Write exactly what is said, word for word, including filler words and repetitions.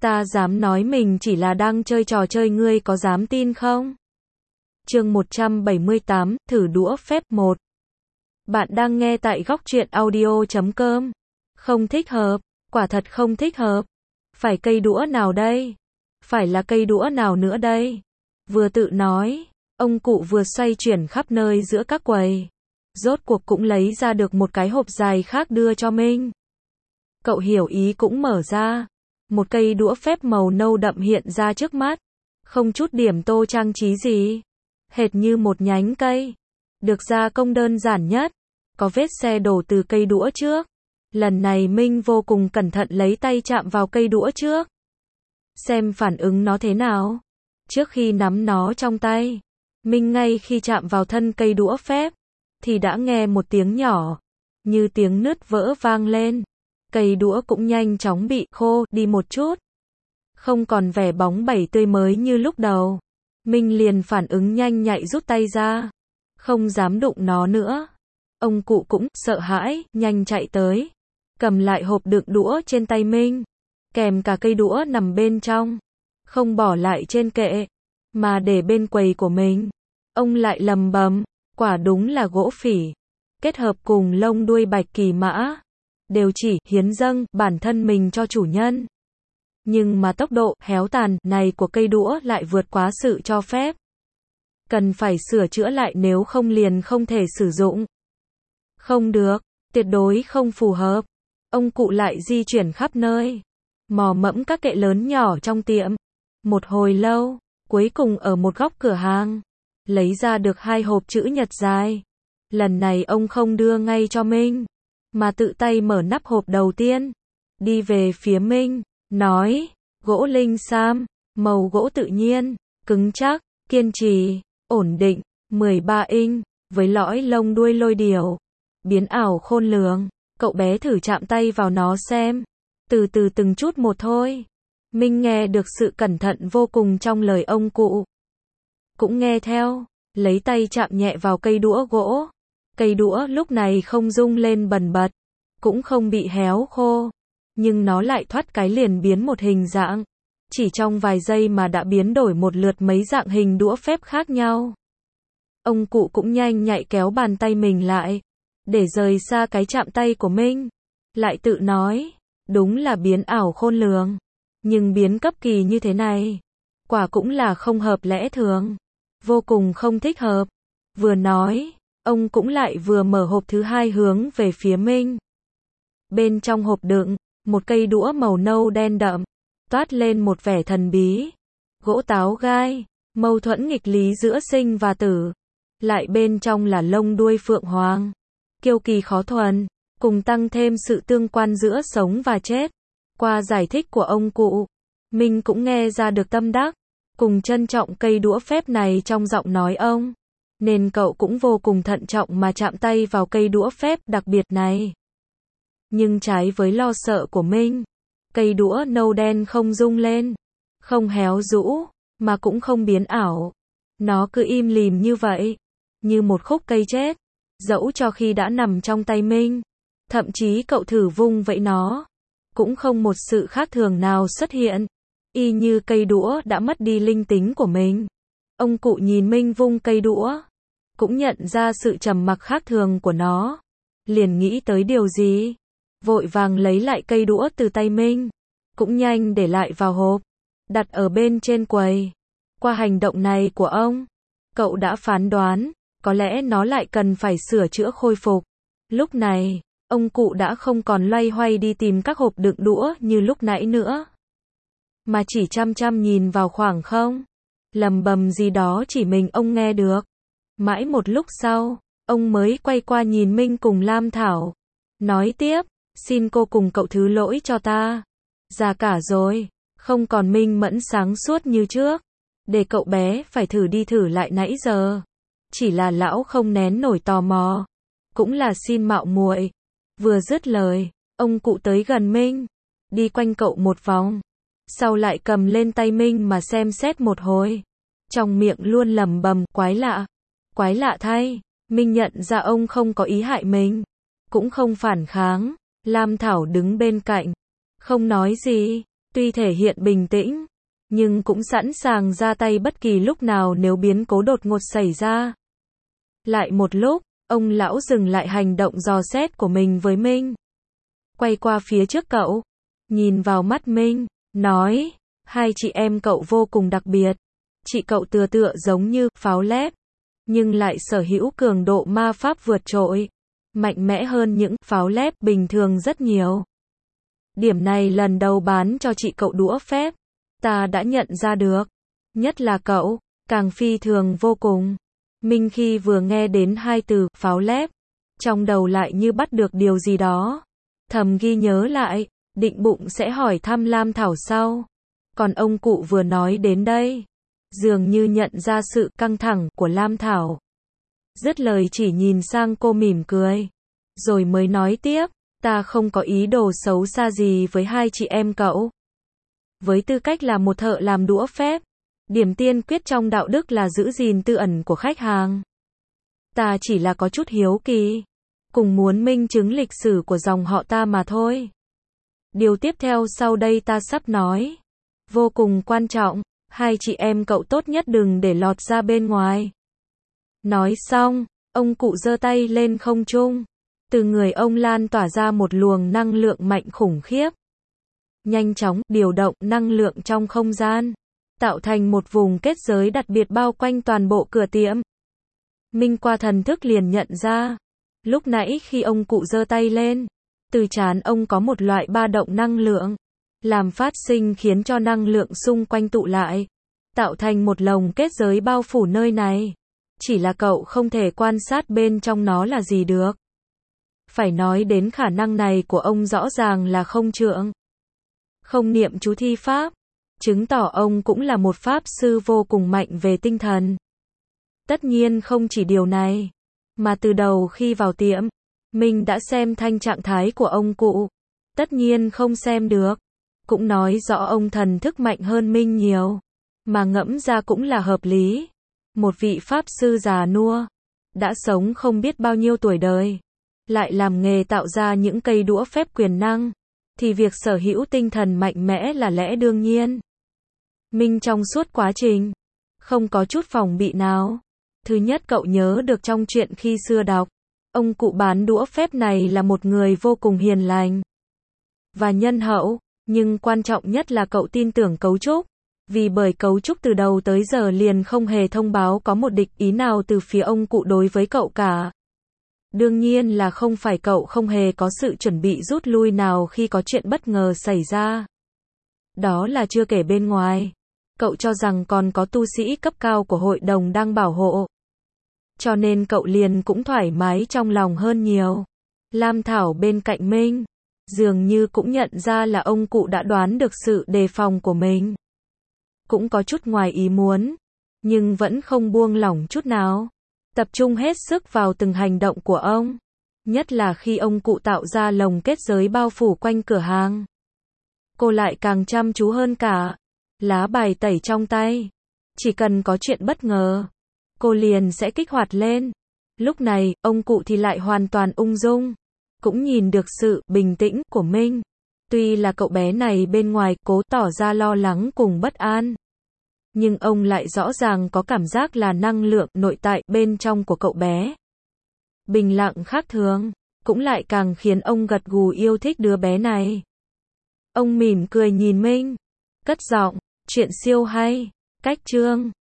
Ta dám nói mình chỉ là đang chơi trò chơi, ngươi có dám tin không? Chương một trăm bảy mươi tám, thử đũa phép một. Bạn đang nghe tại góc truyện audio chấm com. Không thích hợp, quả thật không thích hợp. Phải cây đũa nào đây? Phải là cây đũa nào nữa đây? Vừa tự nói, ông cụ vừa xoay chuyển khắp nơi giữa các quầy. Rốt cuộc cũng lấy ra được một cái hộp dài khác đưa cho Minh. Cậu hiểu ý cũng mở ra. Một cây đũa phép màu nâu đậm hiện ra trước mắt. Không chút điểm tô trang trí gì. Hệt như một nhánh cây. Được gia công đơn giản nhất. Có vết xe đổ từ cây đũa trước. Lần này Minh vô cùng cẩn thận lấy tay chạm vào cây đũa trước. Xem phản ứng nó thế nào. Trước khi nắm nó trong tay, Minh ngay khi chạm vào thân cây đũa phép, thì đã nghe một tiếng nhỏ, như tiếng nứt vỡ vang lên. Cây đũa cũng nhanh chóng bị khô đi một chút. Không còn vẻ bóng bẩy tươi mới như lúc đầu. Minh liền phản ứng nhanh nhạy rút tay ra. Không dám đụng nó nữa. Ông cụ cũng sợ hãi, nhanh chạy tới. Cầm lại hộp đựng đũa trên tay Minh. Kèm cả cây đũa nằm bên trong. Không bỏ lại trên kệ, mà để bên quầy của mình. Ông lại lầm bầm, quả đúng là gỗ phỉ. Kết hợp cùng lông đuôi bạch kỳ mã. Đều chỉ hiến dâng bản thân mình cho chủ nhân. Nhưng mà tốc độ héo tàn này của cây đũa lại vượt quá sự cho phép. Cần phải sửa chữa lại, nếu không liền không thể sử dụng. Không được, tuyệt đối không phù hợp. Ông cụ lại di chuyển khắp nơi, mò mẫm các kệ lớn nhỏ trong tiệm. Một hồi lâu, cuối cùng ở một góc cửa hàng, lấy ra được hai hộp chữ nhật dài. Lần này ông không đưa ngay cho Minh, mà tự tay mở nắp hộp đầu tiên. Đi về phía Minh, nói, gỗ linh sam, màu gỗ tự nhiên, cứng chắc, kiên trì, ổn định, mười ba inch, với lõi lông đuôi lôi điểu. Biến ảo khôn lường, cậu bé thử chạm tay vào nó xem. Từ từ từng chút một thôi. Minh nghe được sự cẩn thận vô cùng trong lời ông cụ. Cũng nghe theo, lấy tay chạm nhẹ vào cây đũa gỗ. Cây đũa lúc này không rung lên bần bật, cũng không bị héo khô. Nhưng nó lại thoát cái liền biến một hình dạng. Chỉ trong vài giây mà đã biến đổi một lượt mấy dạng hình đũa phép khác nhau. Ông cụ cũng nhanh nhạy kéo bàn tay mình lại, để rời xa cái chạm tay của Minh. Lại tự nói, đúng là biến ảo khôn lường. Nhưng biến cấp kỳ như thế này, quả cũng là không hợp lẽ thường. Vô cùng không thích hợp. Vừa nói, ông cũng lại vừa mở hộp thứ hai hướng về phía Minh. Bên trong hộp đựng, một cây đũa màu nâu đen đậm, toát lên một vẻ thần bí. Gỗ táo gai, mâu thuẫn nghịch lý giữa sinh và tử. Lại bên trong là lông đuôi phượng hoàng, kiêu kỳ khó thuần, cùng tăng thêm sự tương quan giữa sống và chết. Qua giải thích của ông cụ, Minh cũng nghe ra được tâm đắc, cùng trân trọng cây đũa phép này trong giọng nói ông. Nên cậu cũng vô cùng thận trọng mà chạm tay vào cây đũa phép đặc biệt này. Nhưng trái với lo sợ của Minh, cây đũa nâu đen không rung lên, không héo rũ, mà cũng không biến ảo. Nó cứ im lìm như vậy, như một khúc cây chết, dẫu cho khi đã nằm trong tay Minh. Thậm chí cậu thử vung vẫy nó, cũng không một sự khác thường nào xuất hiện. Y như cây đũa đã mất đi linh tính của mình. Ông cụ nhìn Minh vung cây đũa, cũng nhận ra sự trầm mặc khác thường của nó. Liền nghĩ tới điều gì, vội vàng lấy lại cây đũa từ tay Minh, cũng nhanh để lại vào hộp, đặt ở bên trên quầy. Qua hành động này của ông, cậu đã phán đoán, có lẽ nó lại cần phải sửa chữa khôi phục. Lúc này, ông cụ đã không còn loay hoay đi tìm các hộp đựng đũa như lúc nãy nữa, mà chỉ chăm chăm nhìn vào khoảng không, lầm bầm gì đó chỉ mình ông nghe được. Mãi một lúc sau, ông mới quay qua nhìn Minh cùng Lam Thảo, nói tiếp, xin cô cùng cậu thứ lỗi cho ta. Già cả rồi, không còn minh mẫn sáng suốt như trước, để cậu bé phải thử đi thử lại nãy giờ. Chỉ là lão không nén nổi tò mò, cũng là xin mạo muội. Vừa dứt lời, ông cụ tới gần Minh, đi quanh cậu một vòng, sau lại cầm lên tay Minh mà xem xét một hồi, trong miệng luôn lẩm bẩm, quái lạ, quái lạ thay. Minh nhận ra ông không có ý hại mình, cũng không phản kháng. Lam Thảo đứng bên cạnh, không nói gì, Tuy thể hiện bình tĩnh, nhưng cũng sẵn sàng ra tay bất kỳ lúc nào nếu biến cố đột ngột xảy ra. Lại một lúc, ông lão dừng lại hành động dò xét của mình với Minh. Quay qua phía trước cậu, nhìn vào mắt Minh, nói, hai chị em cậu vô cùng đặc biệt. Chị cậu tựa tựa giống như pháo lép, nhưng lại sở hữu cường độ ma pháp vượt trội, mạnh mẽ hơn những pháo lép bình thường rất nhiều. Điểm này lần đầu bán cho chị cậu đũa phép, ta đã nhận ra được. Nhất là cậu, càng phi thường vô cùng. Minh khi vừa nghe đến hai từ pháo lép, trong đầu lại như bắt được điều gì đó. Thầm ghi nhớ lại, định bụng sẽ hỏi thăm Lam Thảo sau. Còn ông cụ vừa nói đến đây, dường như nhận ra sự căng thẳng của Lam Thảo. Dứt lời chỉ nhìn sang cô mỉm cười, rồi mới nói tiếp, ta không có ý đồ xấu xa gì với hai chị em cậu. Với tư cách là một thợ làm đũa phép, điểm tiên quyết trong đạo đức là giữ gìn tư ẩn của khách hàng. Ta chỉ là có chút hiếu kỳ, cùng muốn minh chứng lịch sử của dòng họ ta mà thôi. Điều tiếp theo sau đây ta sắp nói, vô cùng quan trọng, hai chị em cậu tốt nhất đừng để lọt ra bên ngoài. Nói xong, ông cụ giơ tay lên không trung. Từ người ông lan tỏa ra một luồng năng lượng mạnh khủng khiếp. Nhanh chóng điều động năng lượng trong không gian, tạo thành một vùng kết giới đặc biệt bao quanh toàn bộ cửa tiệm. Minh qua thần thức liền nhận ra, lúc nãy khi ông cụ giơ tay lên, từ trán ông có một loại ba động năng lượng, làm phát sinh khiến cho năng lượng xung quanh tụ lại, tạo thành một lồng kết giới bao phủ nơi này. Chỉ là cậu không thể quan sát bên trong nó là gì được. Phải nói đến khả năng này của ông rõ ràng là không trượng. Không niệm chú thi pháp, chứng tỏ ông cũng là một pháp sư vô cùng mạnh về tinh thần. Tất nhiên không chỉ điều này, mà từ đầu khi vào tiệm, mình đã xem thanh trạng thái của ông cụ. Tất nhiên không xem được, cũng nói rõ ông thần thức mạnh hơn Minh nhiều, mà ngẫm ra cũng là hợp lý. Một vị pháp sư già nua, đã sống không biết bao nhiêu tuổi đời, lại làm nghề tạo ra những cây đũa phép quyền năng, thì việc sở hữu tinh thần mạnh mẽ là lẽ đương nhiên. Minh trong suốt quá trình, không có chút phòng bị nào. Thứ nhất cậu nhớ được trong chuyện khi xưa đọc, ông cụ bán đũa phép này là một người vô cùng hiền lành và nhân hậu, nhưng quan trọng nhất là cậu tin tưởng cấu trúc, vì bởi cấu trúc từ đầu tới giờ liền không hề thông báo có một địch ý nào từ phía ông cụ đối với cậu cả. Đương nhiên là không phải cậu không hề có sự chuẩn bị rút lui nào khi có chuyện bất ngờ xảy ra. Đó là chưa kể bên ngoài, cậu cho rằng còn có tu sĩ cấp cao của hội đồng đang bảo hộ. Cho nên cậu liền cũng thoải mái trong lòng hơn nhiều. Lam Thảo bên cạnh Minh, dường như cũng nhận ra là ông cụ đã đoán được sự đề phòng của mình. Cũng có chút ngoài ý muốn, nhưng vẫn không buông lỏng chút nào. Tập trung hết sức vào từng hành động của ông. Nhất là khi ông cụ tạo ra lồng kết giới bao phủ quanh cửa hàng. Cô lại càng chăm chú hơn cả. Lá bài tẩy trong tay. Chỉ cần có chuyện bất ngờ, cô liền sẽ kích hoạt lên. Lúc này, ông cụ thì lại hoàn toàn ung dung. Cũng nhìn được sự bình tĩnh của Minh. Tuy là cậu bé này bên ngoài cố tỏ ra lo lắng cùng bất an, nhưng ông lại rõ ràng có cảm giác là năng lượng nội tại bên trong của cậu bé bình lặng khác thường, cũng lại càng khiến ông gật gù yêu thích đứa bé này. Ông mỉm cười nhìn Minh, cất giọng, chuyện siêu hay, cách chương